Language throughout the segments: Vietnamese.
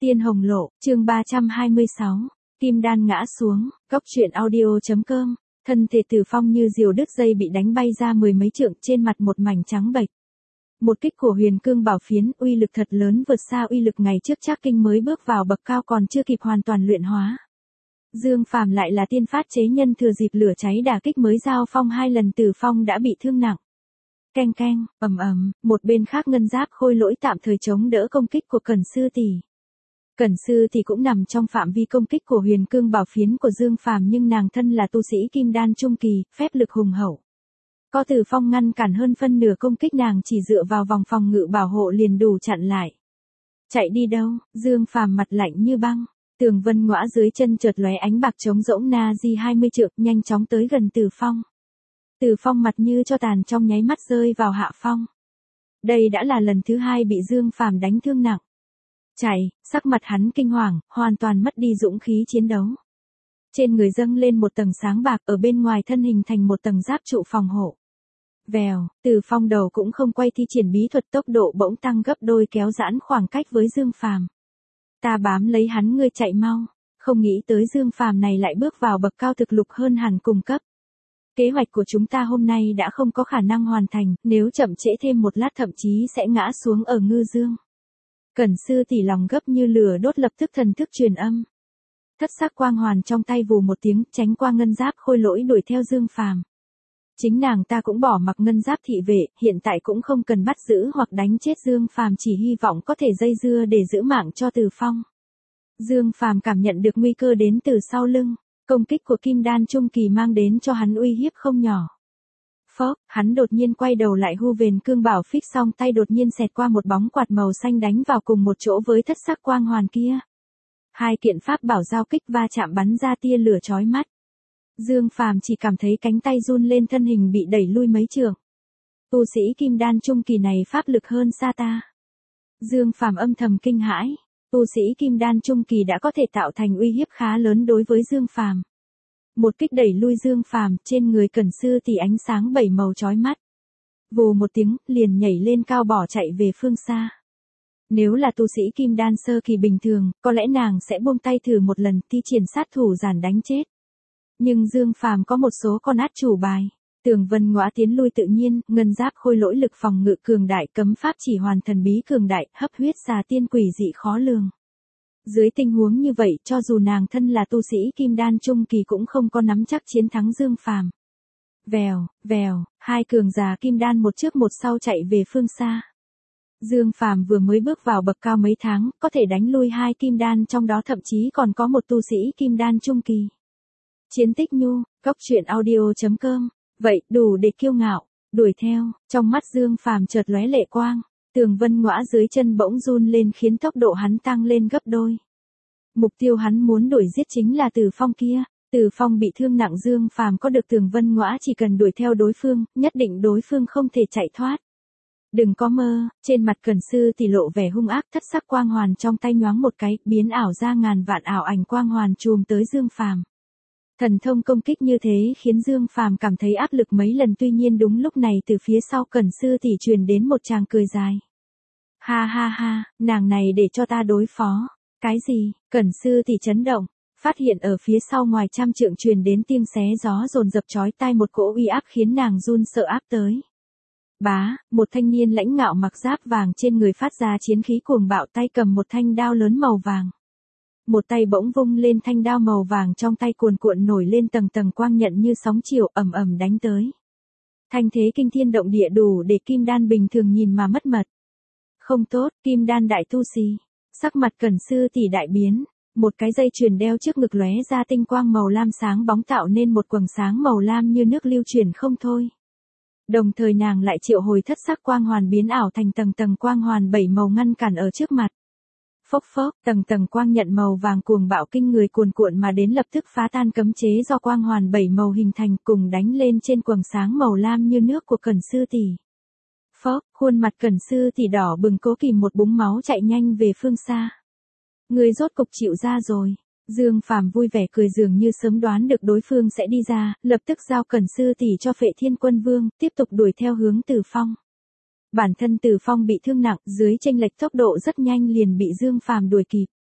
Tiên Hồng Lộ, chương 326, Kim Đan ngã xuống, Cốc truyện audio.com, thân thể Từ Phong như diều đứt dây bị đánh bay ra mười mấy trượng, trên mặt một mảnh trắng bệch. Một kích của Huyền Cương Bảo Phiến, uy lực thật lớn, vượt xa uy lực ngày trước Trác Kinh mới bước vào bậc cao còn chưa kịp hoàn toàn luyện hóa. Dương Phàm lại là tiên phát chế nhân, thừa dịp lửa cháy đả kích mới giao phong hai lần, Từ Phong đã bị thương nặng. Keng keng, ầm ầm, một bên khác Ngân Giáp Khôi Lỗi tạm thời chống đỡ công kích của Cẩn Sư tỷ. Cẩn Sư thì cũng nằm trong phạm vi công kích của Huyền Cương Bảo Phiến của Dương Phàm, nhưng nàng thân là tu sĩ Kim Đan trung kỳ, phép lực hùng hậu. Có Từ Phong ngăn cản hơn phân nửa công kích, nàng chỉ dựa vào vòng phòng ngự bảo hộ liền đủ chặn lại. Chạy đi đâu? Dương Phàm mặt lạnh như băng. Tường vân ngõa dưới chân chợt lóe ánh bạc trống rỗng, na di 20 trượng, nhanh chóng tới gần Từ Phong. Từ Phong mặt như cho tàn, trong nháy mắt rơi vào hạ phong. Đây đã là lần thứ hai bị Dương Phàm đánh thương nặng. Chạy, sắc mặt hắn kinh hoàng, hoàn toàn mất đi dũng khí chiến đấu. Trên người dâng lên một tầng sáng bạc, ở bên ngoài thân hình thành một tầng giáp trụ phòng hộ. Vèo, Từ Phong đầu cũng không quay thi triển bí thuật, tốc độ bỗng tăng gấp đôi, kéo giãn khoảng cách với Dương Phàm. Ta bám lấy hắn, ngươi chạy mau. Không nghĩ tới Dương Phàm này lại bước vào bậc cao, thực lực hơn hẳn cùng cấp. Kế hoạch của chúng ta hôm nay đã không có khả năng hoàn thành, nếu chậm trễ thêm một lát thậm chí sẽ ngã xuống ở Ngư Dương. Cẩn Sư tỷ lòng gấp như lửa đốt, lập tức thần thức truyền âm. Thất sắc quang hoàn trong tay vù một tiếng, tránh qua Ngân Giáp Khôi Lỗi đuổi theo Dương Phàm. Chính nàng ta cũng bỏ mặc Ngân Giáp thị vệ, hiện tại cũng không cần bắt giữ hoặc đánh chết Dương Phàm, chỉ hy vọng có thể dây dưa để giữ mạng cho Từ Phong. Dương Phàm cảm nhận được nguy cơ đến từ sau lưng. Công kích của Kim Đan trung kỳ mang đến cho hắn uy hiếp không nhỏ. Phốc, hắn đột nhiên quay đầu lại, Huyền Cương Bảo Phích song tay đột nhiên xẹt qua một bóng quạt màu xanh đánh vào cùng một chỗ với thất sắc quang hoàn kia. Hai kiện pháp bảo giao kích va chạm, bắn ra tia lửa chói mắt. Dương Phàm chỉ cảm thấy cánh tay run lên, thân hình bị đẩy lui mấy trượng. Tu sĩ Kim Đan trung kỳ này pháp lực hơn xa ta. Dương Phàm âm thầm kinh hãi. Tu sĩ Kim Đan trung kỳ đã có thể tạo thành uy hiếp khá lớn đối với Dương Phàm. Một kích đẩy lui Dương Phàm, trên người Cẩn Sư thì ánh sáng bảy màu chói mắt. Vù một tiếng, liền nhảy lên cao bỏ chạy về phương xa. Nếu là tu sĩ Kim Đan sơ kỳ bình thường, có lẽ nàng sẽ buông tay thử một lần, thi triển sát thủ giản đánh chết. Nhưng Dương Phàm có một số con át chủ bài. Tường vân ngõa tiến lui tự nhiên, Ngân Giáp Khôi Lỗi lực phòng ngự cường đại, cấm pháp chỉ hoàn thần bí cường đại, hấp huyết xà tiên quỷ dị khó lường. Dưới tình huống như vậy, cho dù nàng thân là tu sĩ Kim Đan trung kỳ cũng không có nắm chắc chiến thắng Dương Phàm. Vèo, vèo, hai cường giả Kim Đan một trước một sau chạy về phương xa. Dương Phàm vừa mới bước vào bậc cao mấy tháng, có thể đánh lui hai Kim Đan, trong đó thậm chí còn có một tu sĩ Kim Đan trung kỳ. Chiến tích nhu, Cốc truyện audio.com. Vậy, đủ để kiêu ngạo. Đuổi theo, trong mắt Dương Phàm chợt lóe lệ quang. Tường vân ngõa dưới chân bỗng run lên, khiến tốc độ hắn tăng lên gấp đôi. Mục tiêu hắn muốn đuổi giết chính là Từ Phong kia. Từ Phong bị thương nặng, Dương Phàm có được tường vân ngõa, chỉ cần đuổi theo đối phương, nhất định đối phương không thể chạy thoát. Đừng có mơ. Trên mặt Cẩn Sư thì lộ vẻ hung ác, thất sắc quang hoàn trong tay nhoáng một cái, biến ảo ra ngàn vạn ảo ảnh quang hoàn chùm tới Dương Phàm. Thần thông công kích như thế khiến Dương Phàm cảm thấy áp lực mấy lần, tuy nhiên đúng lúc này từ phía sau Cẩn Sư tỷ truyền đến một tràng cười dài. Ha ha ha, nàng này để cho ta đối phó. Cái gì? Cẩn Sư tỷ chấn động, phát hiện ở phía sau ngoài trăm trượng truyền đến tiếng xé gió dồn dập chói tai, một cỗ uy áp khiến nàng run sợ áp tới. Bá, một thanh niên lãnh ngạo mặc giáp vàng, trên người phát ra chiến khí cuồng bạo, tay cầm một thanh đao lớn màu vàng. Một tay bỗng vung lên, thanh đao màu vàng trong tay cuồn cuộn nổi lên tầng tầng quang nhận như sóng chiều, ầm ầm đánh tới. Thanh thế kinh thiên động địa, đủ để Kim Đan bình thường nhìn mà mất mật. Không tốt, Kim Đan đại tu sĩ. Sắc mặt Cẩn Sư tỷ đại biến, một cái dây chuyền đeo trước ngực lóe ra tinh quang màu lam sáng bóng, tạo nên một quầng sáng màu lam như nước lưu chuyển không thôi. Đồng thời nàng lại triệu hồi thất sắc quang hoàn, biến ảo thành tầng tầng quang hoàn bảy màu ngăn cản ở trước mặt. Phốc phốc, tầng tầng quang nhận màu vàng cuồng bạo kinh người cuồn cuộn mà đến, lập tức phá tan cấm chế do quang hoàn bảy màu hình thành, cùng đánh lên trên quầng sáng màu lam như nước của Cẩn Sư tỷ. Phốc, khuôn mặt Cẩn Sư tỷ đỏ bừng, cố kìm một búng máu chạy nhanh về phương xa. Người rốt cục chịu ra rồi. Dương Phàm vui vẻ cười, dường như sớm đoán được đối phương sẽ đi ra, lập tức giao Cẩn Sư tỷ cho Phệ Thiên Quân Vương, tiếp tục đuổi theo hướng Từ Phong. Bản thân Từ Phong bị thương nặng, dưới chênh lệch tốc độ rất nhanh liền bị Dương Phàm đuổi kịp.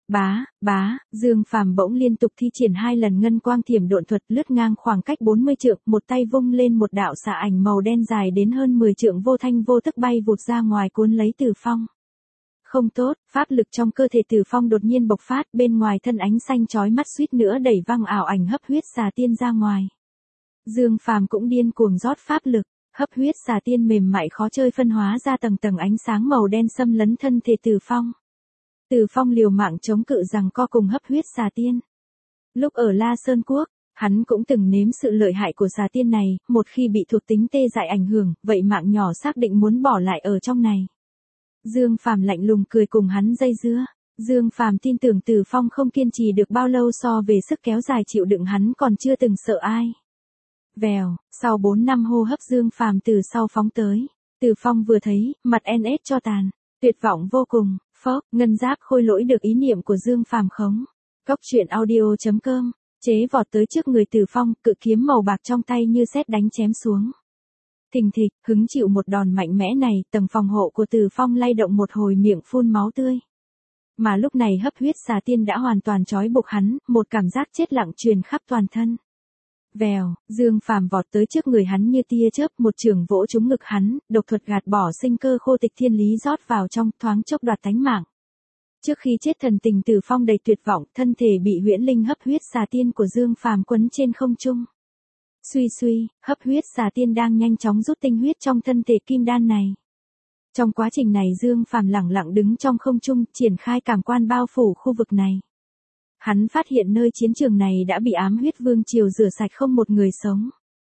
Bá, Dương Phàm bỗng liên tục thi triển 2 lần ngân quang thiểm độn thuật lướt ngang khoảng cách 40 trượng, một tay vung lên một đạo xạ ảnh màu đen dài đến hơn 10 trượng vô thanh vô tức bay vụt ra ngoài cuốn lấy Từ Phong. Không tốt, pháp lực trong cơ thể Từ Phong đột nhiên bộc phát, bên ngoài thân ánh xanh chói mắt suýt nữa đẩy văng ảo ảnh hấp huyết xà tiên ra ngoài. Dương Phàm cũng điên cuồng rót pháp lực, hấp huyết xà tiên mềm mại khó chơi phân hóa ra tầng tầng ánh sáng màu đen xâm lấn thân thể Từ Phong. Từ Phong liều mạng chống cự rằng co cùng hấp huyết xà tiên. Lúc ở La Sơn Quốc, hắn cũng từng nếm sự lợi hại của xà tiên này, một khi bị thuộc tính tê dại ảnh hưởng, vậy mạng nhỏ xác định muốn bỏ lại ở trong này. Dương Phàm lạnh lùng cười cùng hắn dây dưa. Dương Phàm tin tưởng Từ Phong không kiên trì được bao lâu so về sức kéo dài chịu đựng hắn còn chưa từng sợ ai. Vèo, sau 4 năm hô hấp Dương Phàm từ sau phóng tới. Từ Phong vừa thấy, mặt NS cho tàn, tuyệt vọng vô cùng, phốc, ngân giáp khôi lỗi được ý niệm của Dương Phàm khống. Cốc truyện audio.com, chế vọt tới trước người Từ Phong, cự kiếm màu bạc trong tay như sét đánh chém xuống. Thình thịch, hứng chịu một đòn mạnh mẽ này, tầng phòng hộ của Từ Phong lay động một hồi miệng phun máu tươi. Mà lúc này hấp huyết xà tiên đã hoàn toàn trói buộc hắn, một cảm giác chết lặng truyền khắp toàn thân. Vèo, Dương Phàm vọt tới trước người hắn như tia chớp, một chưởng vỗ trúng ngực hắn, độc thuật gạt bỏ sinh cơ khô tịch thiên lý rót vào trong, thoáng chốc đoạt tánh mạng. Trước khi chết thần tình Từ Phong đầy tuyệt vọng, thân thể bị huyễn linh hấp huyết xà tiên của Dương Phàm quấn trên không trung. Suy, hấp huyết xà tiên đang nhanh chóng rút tinh huyết trong thân thể kim đan này. Trong quá trình này Dương Phàm lẳng lặng đứng trong không trung, triển khai cảm quan bao phủ khu vực này. Hắn phát hiện nơi chiến trường này đã bị ám huyết vương triều rửa sạch không một người sống.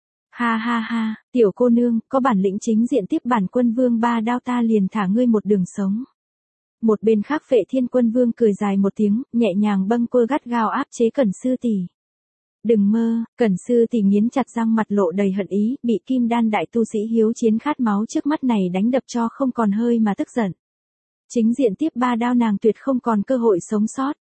Ha, tiểu cô nương, có bản lĩnh chính diện tiếp bản quân vương 3 đao ta liền thả ngươi một đường sống. Một bên khác Phệ Thiên Quân Vương cười dài một tiếng, nhẹ nhàng bâng quơ gắt gao áp chế Cẩn Sư tỷ. Đừng mơ, Cẩn Sư tỷ nghiến chặt răng mặt lộ đầy hận ý, bị kim đan đại tu sĩ hiếu chiến khát máu trước mắt này đánh đập cho không còn hơi mà tức giận. Chính diện tiếp 3 đao nàng tuyệt không còn cơ hội sống sót.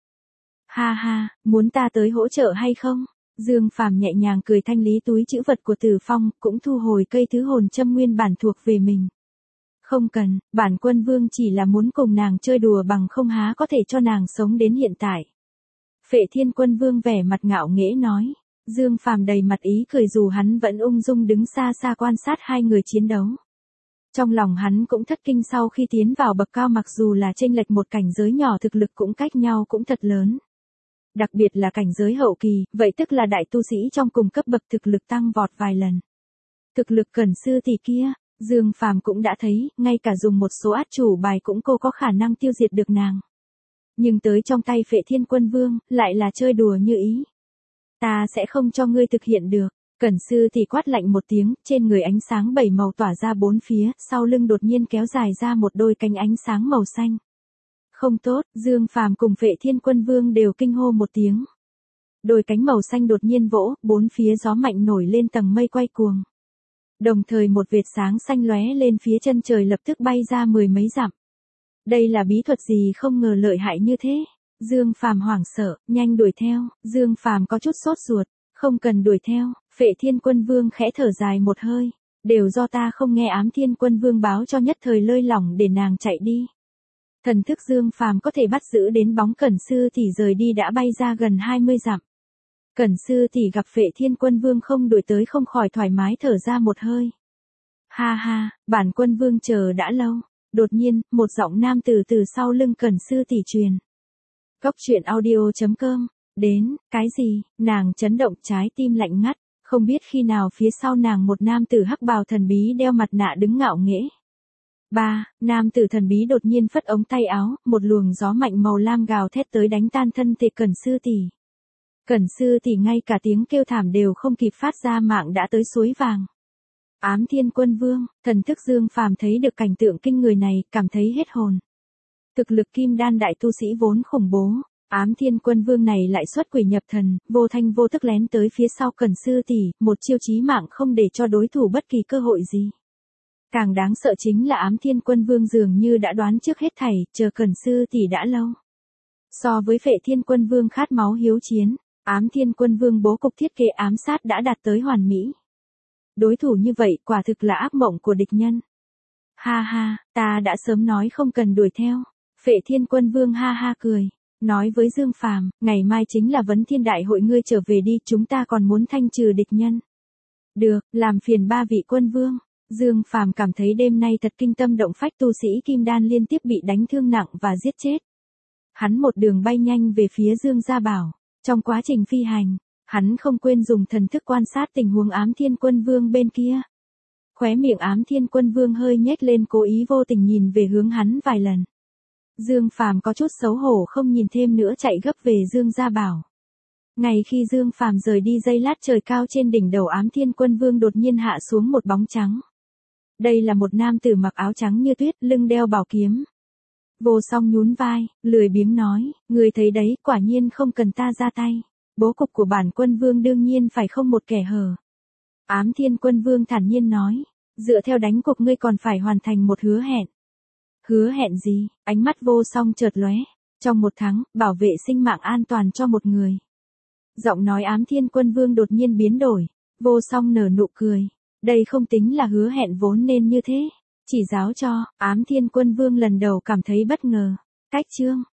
Ha, muốn ta tới hỗ trợ hay không? Dương Phàm nhẹ nhàng cười thanh lý túi trữ vật của Từ Phong, cũng thu hồi cây thứ hồn châm nguyên bản thuộc về mình. Không cần, bản quân vương chỉ là muốn cùng nàng chơi đùa bằng không há có thể cho nàng sống đến hiện tại. Phệ Thiên Quân Vương vẻ mặt ngạo nghễ nói. Dương Phàm đầy mặt ý cười dù hắn vẫn ung dung đứng xa xa quan sát hai người chiến đấu. Trong lòng hắn cũng thất kinh sau khi tiến vào bậc cao, mặc dù là chênh lệch một cảnh giới nhỏ thực lực cũng cách nhau cũng thật lớn. Đặc biệt là cảnh giới hậu kỳ, vậy tức là đại tu sĩ trong cùng cấp bậc thực lực tăng vọt vài lần. Thực lực Cẩn Sư tỷ kia, Dương Phàm cũng đã thấy, ngay cả dùng một số át chủ bài cũng cô có khả năng tiêu diệt được nàng. Nhưng tới trong tay Phệ Thiên Quân Vương, lại là chơi đùa như ý. Ta sẽ không cho ngươi thực hiện được. Cẩn Sư tỷ quát lạnh một tiếng, trên người ánh sáng 7 màu tỏa ra bốn phía, sau lưng đột nhiên kéo dài ra một đôi cánh ánh sáng màu xanh. Không tốt, Dương Phàm cùng Phệ Thiên Quân Vương đều kinh hô một tiếng. Đôi cánh màu xanh đột nhiên vỗ, bốn phía gió mạnh nổi lên tầng mây quay cuồng. Đồng thời một vệt sáng xanh lóe lên phía chân trời lập tức bay ra 10 mấy dặm. Đây là bí thuật gì không ngờ lợi hại như thế. Dương Phàm hoảng sợ, nhanh đuổi theo. Dương Phàm có chút sốt ruột, không cần đuổi theo. Phệ Thiên Quân Vương khẽ thở dài một hơi, đều do ta không nghe Ám Thiên Quân Vương báo cho, nhất thời lơi lỏng để nàng chạy đi. Thần thức Dương Phàm có thể bắt giữ đến bóng Cẩn Sư tỷ rời đi đã bay ra gần 20 dặm. Cẩn Sư tỷ gặp Phệ Thiên Quân Vương không đuổi tới không khỏi thoải mái thở ra một hơi. Ha, bản quân vương chờ đã lâu. Đột nhiên, một giọng nam từ sau lưng Cẩn Sư tỷ truyền. Cốc truyện audio.com, đến, cái gì? Nàng chấn động, trái tim lạnh ngắt, không biết khi nào phía sau nàng một nam tử hắc bào thần bí đeo mặt nạ đứng ngạo nghễ. Nam tử thần bí đột nhiên phất ống tay áo, một luồng gió mạnh màu lam gào thét tới đánh tan thân thể Cẩn Sư tỷ. Cẩn Sư tỷ ngay cả tiếng kêu thảm đều không kịp phát ra, mạng đã tới suối vàng. Ám Thiên Quân Vương, thần thức Dương Phàm thấy được cảnh tượng kinh người này, cảm thấy hết hồn. Thực lực kim đan đại tu sĩ vốn khủng bố, Ám Thiên Quân Vương này lại xuất quỷ nhập thần, vô thanh vô tức lén tới phía sau Cẩn Sư tỷ, một chiêu chí mạng không để cho đối thủ bất kỳ cơ hội gì. Càng đáng sợ chính là Ám Thiên Quân Vương dường như đã đoán trước hết thảy, chờ Cẩn Sư tỷ đã lâu. So với Phệ Thiên Quân Vương khát máu hiếu chiến, Ám Thiên Quân Vương bố cục thiết kế ám sát đã đạt tới hoàn mỹ. Đối thủ như vậy quả thực là ác mộng của địch nhân. Ha, ta đã sớm nói không cần đuổi theo. Phệ Thiên Quân Vương ha cười. nói với Dương Phàm, ngày mai chính là Vấn Thiên Đại hội, ngươi trở về đi, chúng ta còn muốn thanh trừ địch nhân. Được, làm phiền ba vị quân vương. Dương Phàm cảm thấy đêm nay thật kinh tâm động phách, tu sĩ kim đan liên tiếp bị đánh thương nặng và giết chết. Hắn một đường bay nhanh về phía Dương Gia Bảo, trong quá trình phi hành, hắn không quên dùng thần thức quan sát tình huống Ám Thiên Quân Vương bên kia. Khóe miệng Ám Thiên Quân Vương hơi nhếch lên, cố ý vô tình nhìn về hướng hắn vài lần. Dương Phàm có chút xấu hổ không nhìn thêm nữa, chạy gấp về Dương Gia Bảo. Ngay khi Dương Phàm rời đi giây lát, trời cao trên đỉnh đầu Ám Thiên Quân Vương đột nhiên hạ xuống một bóng trắng. Đây là một nam tử mặc áo trắng như tuyết, lưng đeo bảo kiếm. Vô Song nhún vai, lười biếng nói, người thấy đấy, quả nhiên không cần ta ra tay. Bố cục của bản quân vương đương nhiên phải không một kẻ hở. Ám Thiên Quân Vương thản nhiên nói, dựa theo đánh cuộc ngươi còn phải hoàn thành một hứa hẹn. Hứa hẹn gì? Ánh mắt Vô Song chợt lóe. Trong 1 tháng, bảo vệ sinh mạng an toàn cho một người. Giọng nói Ám Thiên Quân Vương đột nhiên biến đổi. Vô Song nở nụ cười. Đây không tính là hứa hẹn vốn nên như thế. Chỉ giáo cho. Ám Thiên Quân Vương lần đầu cảm thấy bất ngờ. Cách chương.